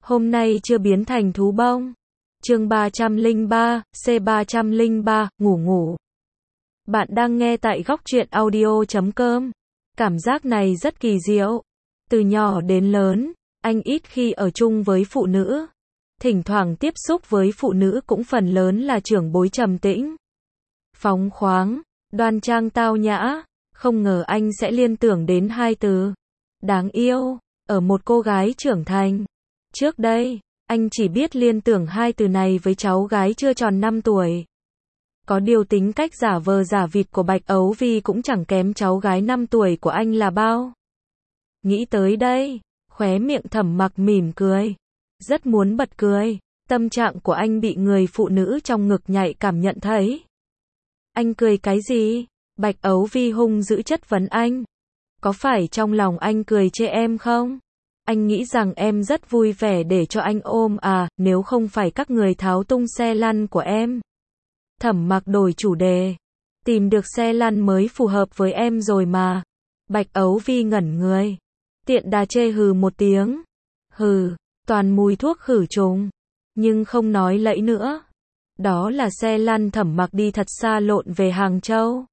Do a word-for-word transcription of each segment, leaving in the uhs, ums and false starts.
Hôm nay chưa biến thành thú bông. Chương ba trăm lẻ ba, C ba trăm lẻ ba, ngủ ngủ. Bạn đang nghe tại góc truyện audio chấm com. Cảm giác này rất kỳ diệu. Từ nhỏ đến lớn, anh ít khi ở chung với phụ nữ. Thỉnh thoảng tiếp xúc với phụ nữ cũng phần lớn là trưởng bối trầm tĩnh, phóng khoáng, đoan trang tao nhã. Không ngờ anh sẽ liên tưởng đến hai từ đáng yêu ở một cô gái trưởng thành. Trước đây, anh chỉ biết liên tưởng hai từ này với cháu gái chưa tròn năm tuổi. Có điều tính cách giả vờ giả vịt của Bạch Ấu Vi cũng chẳng kém cháu gái năm tuổi của anh là bao. Nghĩ tới đây, khóe miệng Thẩm Mặc mỉm cười. Rất muốn bật cười, tâm trạng của anh bị người phụ nữ trong ngực nhạy cảm nhận thấy. Anh cười cái gì? Bạch Ấu Vi hung dữ chất vấn anh. Có phải trong lòng anh cười chê em không? Anh nghĩ rằng em rất vui vẻ để cho anh ôm à, nếu không phải các người tháo tung xe lăn của em. Thẩm Mặc đổi chủ đề. Tìm được xe lăn mới phù hợp với em rồi mà. Bạch Ấu Vi ngẩn người. Tiện đà chê hừ một tiếng. Hừ, toàn mùi thuốc khử trùng. Nhưng không nói lẫy nữa. Đó là xe lăn Thẩm Mặc đi thật xa lộn về Hàng Châu.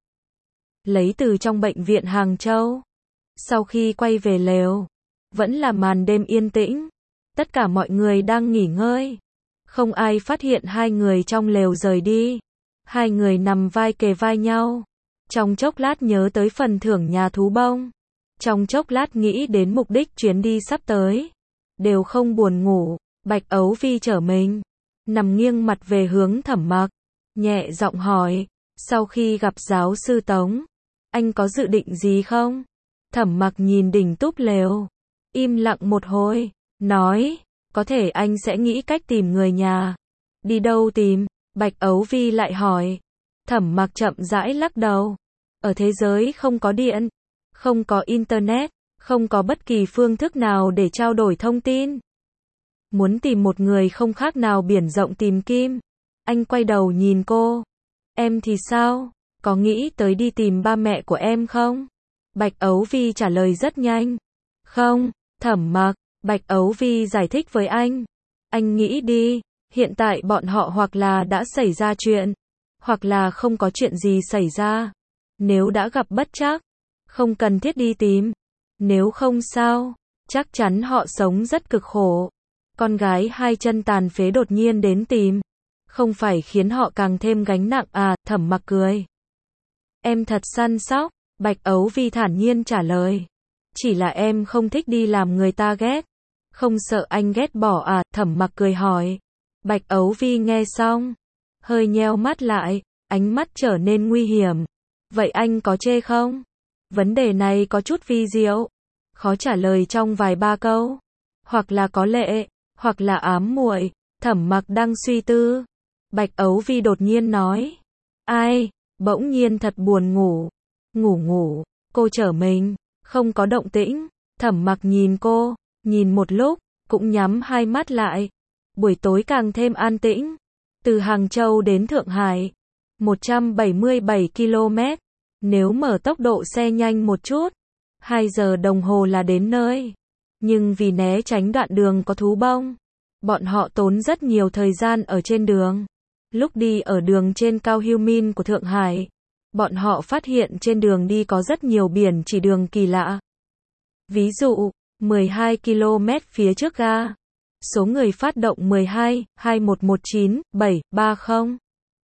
Lấy từ trong bệnh viện Hàng Châu. Sau khi quay về lều, vẫn là màn đêm yên tĩnh. Tất cả mọi người đang nghỉ ngơi. Không ai phát hiện hai người trong lều rời đi. Hai người nằm vai kề vai nhau. Trong chốc lát nhớ tới phần thưởng nhà thú bông. Trong chốc lát nghĩ đến mục đích chuyến đi sắp tới. Đều không buồn ngủ. Bạch Ấu Vi trở mình, nằm nghiêng mặt về hướng Thẩm Mặc, nhẹ giọng hỏi, sau khi gặp giáo sư Tống, anh có dự định gì không? Thẩm Mặc nhìn đỉnh túp lều, im lặng một hồi, nói, có thể anh sẽ nghĩ cách tìm người nhà. Đi đâu tìm? Bạch Ấu Vi lại hỏi. Thẩm Mặc chậm rãi lắc đầu. Ở thế giới không có điện, không có internet, không có bất kỳ phương thức nào để trao đổi thông tin. Muốn tìm một người không khác nào biển rộng tìm kim. Anh quay đầu nhìn cô. Em thì sao? Có nghĩ tới đi tìm ba mẹ của em không? Bạch Ấu Vi trả lời rất nhanh. Không, Thẩm Mặc. Bạch Ấu Vi giải thích với anh. Anh nghĩ đi, hiện tại bọn họ hoặc là đã xảy ra chuyện, hoặc là không có chuyện gì xảy ra. Nếu đã gặp bất trắc, không cần thiết đi tìm. Nếu không sao, chắc chắn họ sống rất cực khổ. Con gái hai chân tàn phế đột nhiên đến tìm, không phải khiến họ càng thêm gánh nặng à? Thẩm Mặc cười. Em thật săn sóc. Bạch Ấu Vi thản nhiên trả lời. Chỉ là em không thích đi làm người ta ghét. Không sợ anh ghét bỏ à? Thẩm Mặc cười hỏi. Bạch Ấu Vi nghe xong, hơi nheo mắt lại, ánh mắt trở nên nguy hiểm. Vậy anh có chê không? Vấn đề này có chút vi diệu, khó trả lời trong vài ba câu. Hoặc là có lệ, hoặc là ám muội. Thẩm Mặc đang suy tư. Bạch Ấu Vi đột nhiên nói. Ai? Bỗng nhiên thật buồn ngủ. Ngủ ngủ. Cô trở mình, không có động tĩnh. Thẩm Mặc nhìn cô, nhìn một lúc, cũng nhắm hai mắt lại. Buổi tối càng thêm an tĩnh. Từ Hàng Châu đến Thượng Hải, một trăm bảy mươi bảy ki lô mét. Nếu mở tốc độ xe nhanh một chút, hai giờ đồng hồ là đến nơi. Nhưng vì né tránh đoạn đường có thú bông, bọn họ tốn rất nhiều thời gian ở trên đường. Lúc đi ở đường trên cao Hưu Min của Thượng Hải, bọn họ phát hiện trên đường đi có rất nhiều biển chỉ đường kỳ lạ. Ví dụ, mười hai ki lô mét phía trước ga. Số người phát động mười hai, hai một một chín, bảy, ba không.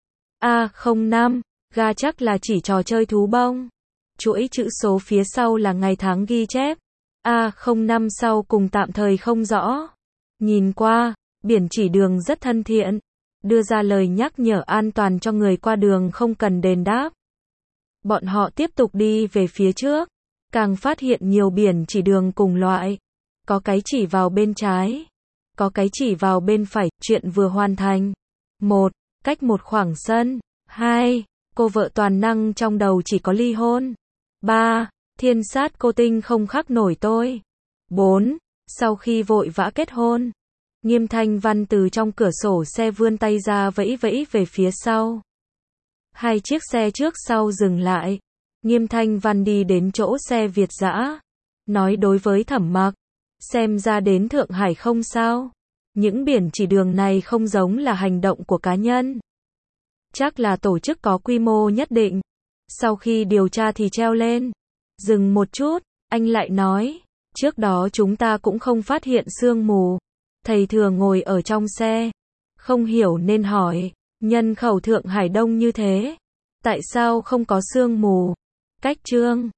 A không năm, ga chắc là chỉ trò chơi thú bông. Chuỗi chữ số phía sau là ngày tháng ghi chép. A không năm sau cùng tạm thời không rõ. Nhìn qua, biển chỉ đường rất thân thiện, đưa ra lời nhắc nhở an toàn cho người qua đường không cần đền đáp. Bọn họ tiếp tục đi về phía trước, càng phát hiện nhiều biển chỉ đường cùng loại. Có cái chỉ vào bên trái, có cái chỉ vào bên phải. Chuyện vừa hoàn thành. Một, cách một khoảng sân. Hai, cô vợ toàn năng trong đầu chỉ có ly hôn. Ba, thiên sát cô tinh không khắc nổi tôi. Bốn, sau khi vội vã kết hôn. Nghiêm Thanh Văn từ trong cửa sổ xe vươn tay ra vẫy vẫy về phía sau. Hai chiếc xe trước sau dừng lại. Nghiêm Thanh Văn đi đến chỗ xe Việt dã, nói đối với Thẩm Mặc, xem ra đến Thượng Hải không sao. Những biển chỉ đường này không giống là hành động của cá nhân. Chắc là tổ chức có quy mô nhất định. Sau khi điều tra thì treo lên. Dừng một chút, anh lại nói, trước đó chúng ta cũng không phát hiện sương mù. Thầy thường ngồi ở trong xe, không hiểu nên hỏi, nhân khẩu Thượng Hải đông như thế, tại sao không có sương mù? Cách Trương